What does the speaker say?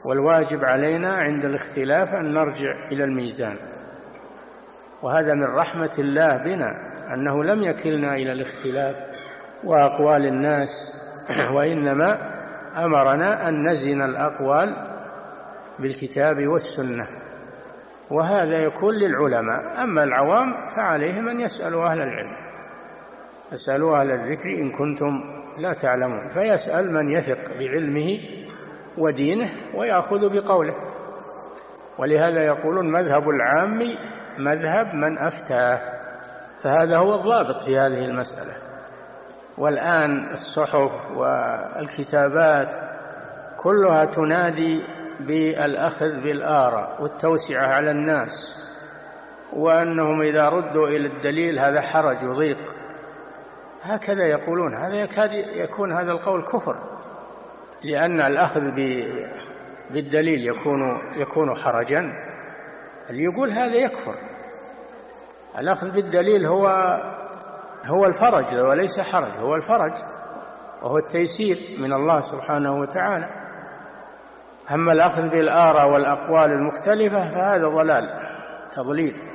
والواجب علينا عند الاختلاف أن نرجع إلى الميزان. وهذا من رحمة الله بنا أنه لم يكلنا إلى الاختلاف وأقوال الناس، وإنما أمرنا أن نزن الأقوال بالكتاب والسنة، وهذا يكون للعلماء. أما العوام فعليهم أن يسألوا أهل العلم، اسألوا أهل الذكر إن كنتم لا تعلمون، فيسأل من يثق بعلمه ودينه ويأخذ بقوله. ولهذا يقولون مذهب العام مذهب من أفتاه، فهذا هو الضابط في هذه المسألة. والآن الصحف والكتابات كلها تنادي بالأخذ بالآراء والتوسعة على الناس، وأنهم إذا ردوا إلى الدليل هذا حرج وضيق، هكذا يقولون. هذا يكاد يكون هذا القول كفر، لأن الأخذ بالدليل يكون حرجا. اللي يقول هذا يكفر. الأخذ بالدليل هو الفرج وليس حرج، هو الفرج وهو التيسير من الله سبحانه وتعالى. أما الأخذ بالآراء والأقوال المختلفة فهذا ضلال تضليل.